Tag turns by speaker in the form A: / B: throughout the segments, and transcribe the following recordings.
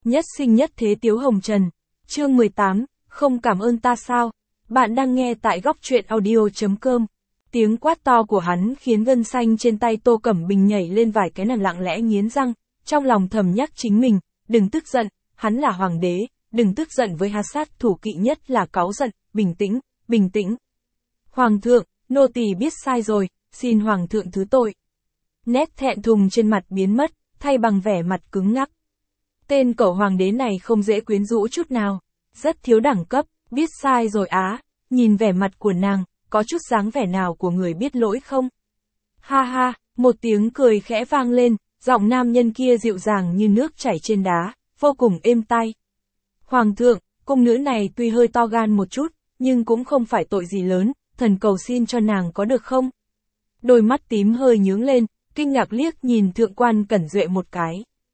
A: Nhất sinh nhất thế Tiếu Hồng Trần. Chương 18, không cảm ơn ta sao? Bạn đang nghe tại góc truyện audio.com. Tiếng quát to của hắn khiến gân xanh trên tay Tô Cẩm Bình nhảy lên vài cái, nàng lặng lẽ nghiến răng, trong lòng thầm nhắc chính mình, đừng tức giận, hắn là hoàng đế, đừng tức giận với hắn, sát thủ kỵ nhất là cáu giận, bình tĩnh, bình tĩnh. Hoàng thượng, nô tỳ biết sai rồi, xin hoàng thượng thứ tội. Nét thẹn thùng trên mặt biến mất, thay bằng vẻ mặt cứng ngắc. Tên cẩu hoàng đế này không dễ quyến rũ chút nào, rất thiếu đẳng cấp, biết sai rồi á, nhìn vẻ mặt của nàng, có chút dáng vẻ nào của người biết lỗi không? Ha ha, một tiếng cười khẽ vang lên, giọng nam nhân kia dịu dàng như nước chảy trên đá, vô cùng êm tai. Hoàng thượng, cung nữ này tuy hơi to gan một chút, nhưng cũng không phải tội gì lớn, thần cầu xin cho nàng có được không? Đôi mắt tím hơi nhướng lên, kinh ngạc liếc nhìn thượng quan Cẩn Duệ một cái.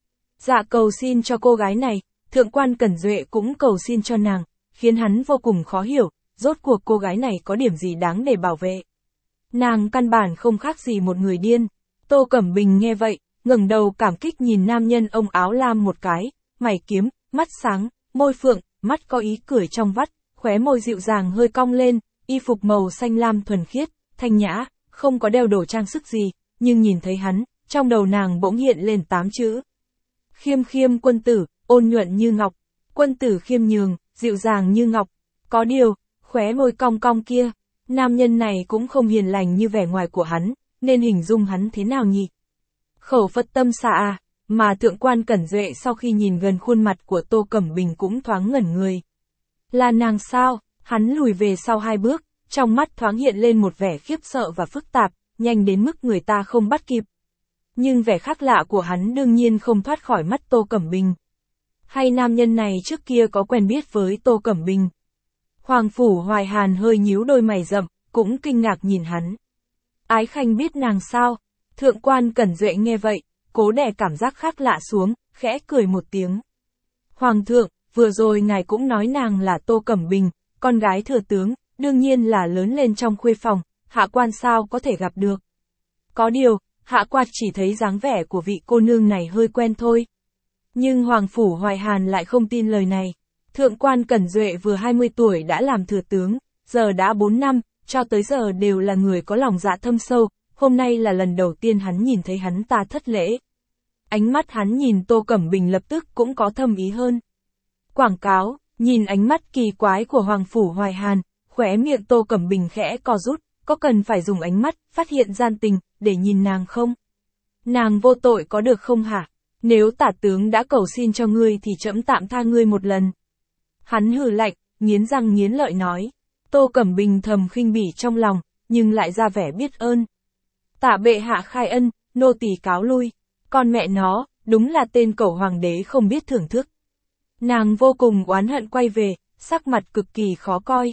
A: Dạ cầu xin cho cô gái này, thượng quan Cẩn Duệ cũng cầu xin cho nàng, khiến hắn vô cùng khó hiểu, rốt cuộc cô gái này có điểm gì đáng để bảo vệ. Nàng căn bản không khác gì một người điên. Tô Cẩm Bình nghe vậy, ngẩng đầu cảm kích nhìn nam nhân ông áo lam một cái, mày kiếm, mắt sáng, môi phượng, mắt có ý cười trong vắt, khóe môi dịu dàng hơi cong lên, y phục màu xanh lam thuần khiết, thanh nhã, không có đeo đồ trang sức gì, nhưng nhìn thấy hắn, trong đầu nàng bỗng hiện lên 8 chữ. Khiêm khiêm quân tử, ôn nhuận như ngọc, quân tử khiêm nhường, dịu dàng như ngọc. Có điều, khóe môi cong cong kia, nam nhân này cũng không hiền lành như vẻ ngoài của hắn, nên hình dung hắn thế nào nhỉ? Khẩu Phật tâm xạ à, mà thượng quan Cẩn Duệ sau khi nhìn gần khuôn mặt của Tô Cẩm Bình cũng thoáng ngẩn người. Là nàng sao? Hắn lùi về sau 2 bước, trong mắt thoáng hiện lên một vẻ khiếp sợ và phức tạp, nhanh đến mức người ta không bắt kịp. Nhưng vẻ khác lạ của hắn đương nhiên không thoát khỏi mắt Tô Cẩm Bình. Hay nam nhân này trước kia có quen biết với Tô Cẩm Bình? Hoàng Phủ Hoài Hàn hơi nhíu đôi mày rậm, cũng kinh ngạc nhìn hắn. Ái Khanh biết nàng sao? Thượng quan Cẩn Duệ nghe vậy, cố đè cảm giác khác lạ xuống, khẽ cười một tiếng. Hoàng thượng, vừa rồi ngài cũng nói nàng là Tô Cẩm Bình, con gái thừa tướng, đương nhiên là lớn lên trong khuê phòng, hạ quan sao có thể gặp được. Có điều, hạ quan chỉ thấy dáng vẻ của vị cô nương này hơi quen thôi. Nhưng Hoàng Phủ Hoài Hàn lại không tin lời này. Thượng quan Cẩn Duệ vừa 20 tuổi đã làm thừa tướng, giờ đã 4 năm, cho tới giờ đều là người có lòng dạ thâm sâu, hôm nay là lần đầu tiên hắn nhìn thấy hắn ta thất lễ. Ánh mắt hắn nhìn Tô Cẩm Bình lập tức cũng có thâm ý hơn. Quảng cáo, nhìn ánh mắt kỳ quái của Hoàng Phủ Hoài Hàn, khóe miệng Tô Cẩm Bình khẽ co rút, có cần phải dùng ánh mắt, phát hiện gian tình, để nhìn nàng không? Nàng vô tội có được không hả? Nếu tả tướng đã cầu xin cho ngươi thì trẫm tạm tha ngươi một lần. Hắn hừ lạnh, nghiến răng nghiến lợi nói. Tô Cẩm Bình thầm khinh bỉ trong lòng, nhưng lại ra vẻ biết ơn. Tả bệ hạ khai ân, nô tỳ cáo lui. Con mẹ nó, đúng là tên cẩu hoàng đế không biết thưởng thức. Nàng vô cùng oán hận quay về, sắc mặt cực kỳ khó coi.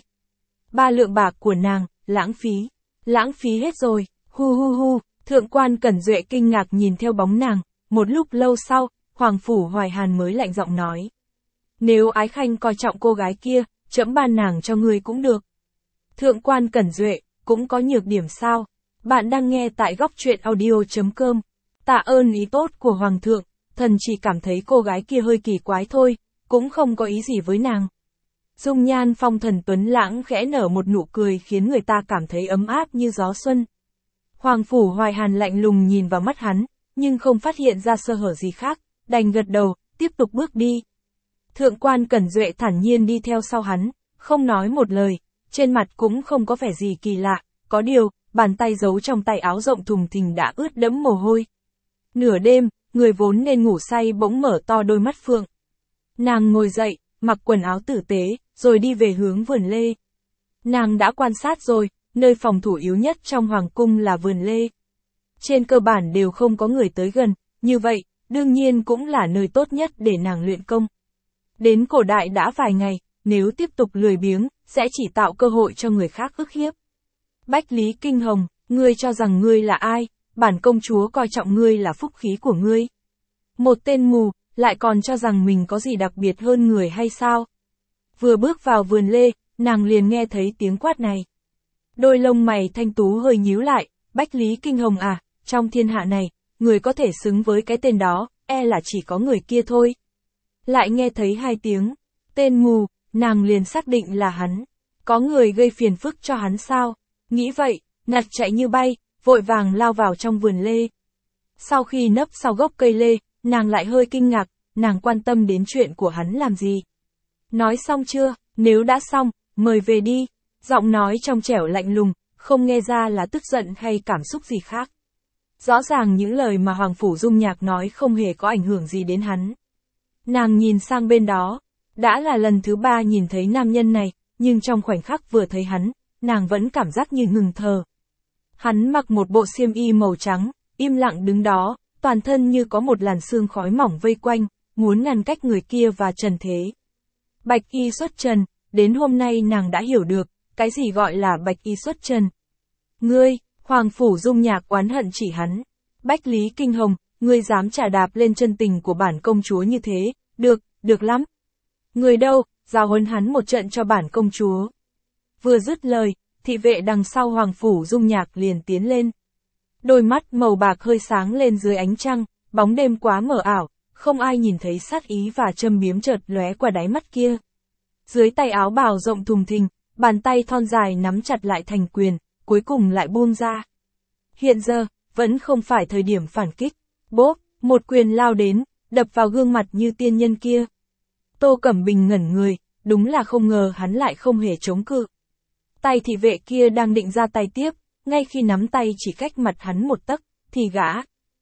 A: 3 lượng bạc của nàng, lãng phí hết rồi, hu hu hu, thượng quan Cẩn Duệ kinh ngạc nhìn theo bóng nàng, một lúc lâu sau, Hoàng Phủ Hoài Hàn mới lạnh giọng nói. Nếu Ái Khanh coi trọng cô gái kia, trẫm ban nàng cho ngươi cũng được. Thượng quan Cẩn Duệ, cũng có nhược điểm sao? Bạn đang nghe tại góc truyện audio.com. Tạ ơn ý tốt của Hoàng thượng, thần chỉ cảm thấy cô gái kia hơi kỳ quái thôi, cũng không có ý gì với nàng. Dung nhan phong thần tuấn lãng khẽ nở một nụ cười khiến người ta cảm thấy ấm áp như gió xuân. Hoàng Phủ Hoài Hàn lạnh lùng nhìn vào mắt hắn, nhưng không phát hiện ra sơ hở gì khác, đành gật đầu, tiếp tục bước đi. Thượng quan Cẩn Duệ thản nhiên đi theo sau hắn, không nói một lời, trên mặt cũng không có vẻ gì kỳ lạ, có điều, bàn tay giấu trong tay áo rộng thùng thình đã ướt đẫm mồ hôi. Nửa đêm, người vốn nên ngủ say bỗng mở to đôi mắt phượng. Nàng ngồi dậy, mặc quần áo tử tế, rồi đi về hướng vườn lê. Nàng đã quan sát rồi, nơi phòng thủ yếu nhất trong hoàng cung là vườn lê. Trên cơ bản đều không có người tới gần, như vậy, đương nhiên cũng là nơi tốt nhất để nàng luyện công. Đến cổ đại đã vài ngày, nếu tiếp tục lười biếng, sẽ chỉ tạo cơ hội cho người khác ức hiếp. Bách Lý Kinh Hồng, ngươi cho rằng ngươi là ai? Bản công chúa coi trọng ngươi là phúc khí của ngươi. Một tên mù, lại còn cho rằng mình có gì đặc biệt hơn người hay sao? Vừa bước vào vườn lê, nàng liền nghe thấy tiếng quát này. Đôi lông mày thanh tú hơi nhíu lại, Bách Lý Kinh Hồng à, trong thiên hạ này, người có thể xứng với cái tên đó, e là chỉ có người kia thôi. lại nghe thấy 2 tiếng. Tên mù, nàng liền xác định là hắn. Có người gây phiền phức cho hắn sao? Nghĩ vậy, nặt chạy như bay, vội vàng lao vào trong vườn lê. Sau khi nấp sau gốc cây lê, nàng lại hơi kinh ngạc, nàng quan tâm đến chuyện của hắn làm gì. Nói xong chưa? Nếu đã xong, mời về đi. Giọng nói trong trẻo lạnh lùng, không nghe ra là tức giận hay cảm xúc gì khác. Rõ ràng những lời mà Hoàng Phủ Dung Nhạc nói không hề có ảnh hưởng gì đến hắn. Nàng nhìn sang bên đó, đã là lần thứ 3 nhìn thấy nam nhân này, nhưng trong khoảnh khắc vừa thấy hắn, nàng vẫn cảm giác như ngừng thở. Hắn mặc một bộ xiêm y màu trắng, im lặng đứng đó, toàn thân như có một làn sương khói mỏng vây quanh, muốn ngăn cách người kia và trần thế. Bạch y xuất trần, đến hôm nay nàng đã hiểu được, cái gì gọi là bạch y xuất trần. Ngươi, Hoàng Phủ Dung Nhạc oán hận chỉ hắn. Bách Lý Kinh Hồng, ngươi dám chà đạp lên chân tình của bản công chúa như thế, được lắm. Người đâu, giao huấn hắn một trận cho bản công chúa. Vừa dứt lời, thị vệ đằng sau Hoàng Phủ Dung Nhạc liền tiến lên. Đôi mắt màu bạc hơi sáng lên dưới ánh trăng, bóng đêm quá mờ ảo, không ai nhìn thấy sát ý và châm biếm chợt lóe qua đáy mắt kia. Dưới tay áo bào rộng thùng thình, bàn tay thon dài nắm chặt lại thành quyền, cuối cùng lại buông ra. Hiện giờ, vẫn không phải thời điểm phản kích. Bốp, một quyền lao đến, đập vào gương mặt như tiên nhân kia. Tô Cẩm Bình ngẩn người, đúng là không ngờ hắn lại không hề chống cự. Tay thị vệ kia đang định ra tay tiếp, ngay khi nắm tay chỉ cách mặt hắn một tấc, thì gã.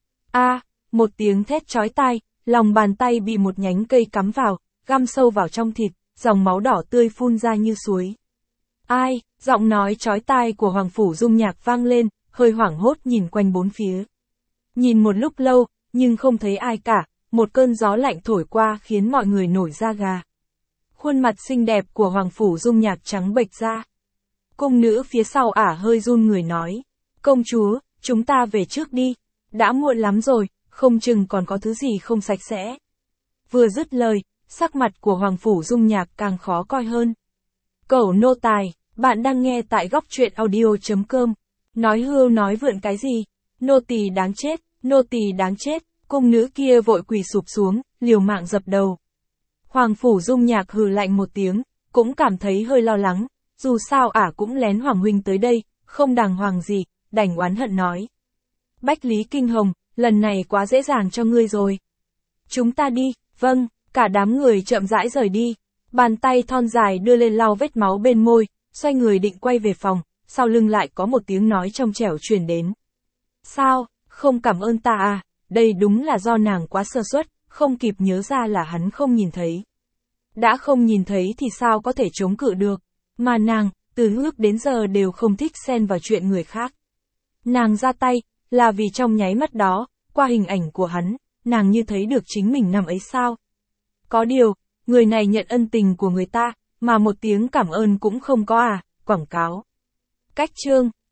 A: Một tiếng thét chói tai, lòng bàn tay bị một nhánh cây cắm vào, găm sâu vào trong thịt, dòng máu đỏ tươi phun ra như suối. Ai, giọng nói chói tai của Hoàng Phủ Dung Nhạc vang lên, hơi hoảng hốt nhìn quanh bốn phía. Nhìn một lúc lâu, nhưng không thấy ai cả, một cơn gió lạnh thổi qua khiến mọi người nổi da gà. Khuôn mặt xinh đẹp của Hoàng Phủ Dung Nhạc trắng bệch ra. Cung nữ phía sau ả hơi run người nói, công chúa, chúng ta về trước đi, đã muộn lắm rồi, không chừng còn có thứ gì không sạch sẽ. Vừa dứt lời, sắc mặt của Hoàng Phủ Dung Nhạc càng khó coi hơn. Cẩu nô tài, bạn đang nghe tại góc truyện audio.com. Nói hưu nói vượn cái gì? Nô tỳ đáng chết, nô tỳ đáng chết. Cung nữ kia vội quỳ sụp xuống, liều mạng dập đầu. Hoàng Phủ Dung Nhạc hừ lạnh một tiếng, cũng cảm thấy hơi lo lắng, dù sao ả cũng lén Hoàng huynh tới đây, không đàng hoàng gì, đành oán hận nói. Bách Lý Kinh Hồng, lần này quá dễ dàng cho ngươi rồi. Chúng ta đi, vâng, cả đám người chậm rãi rời đi. Bàn tay thon dài đưa lên lau vết máu bên môi, xoay người định quay về phòng, sau lưng lại có một tiếng nói trong trẻo truyền đến. Sao, không cảm ơn ta à? Đây đúng là do nàng quá sơ suất, không kịp nhớ ra là hắn không nhìn thấy. Đã không nhìn thấy thì sao có thể chống cự được, mà nàng, từ trước đến giờ đều không thích xen vào chuyện người khác. Nàng ra tay, là vì trong nháy mắt đó, qua hình ảnh của hắn, nàng như thấy được chính mình nằm ấy sao. Có điều, người này nhận ân tình của người ta, mà một tiếng cảm ơn cũng không có à, quảng cáo. Cách chương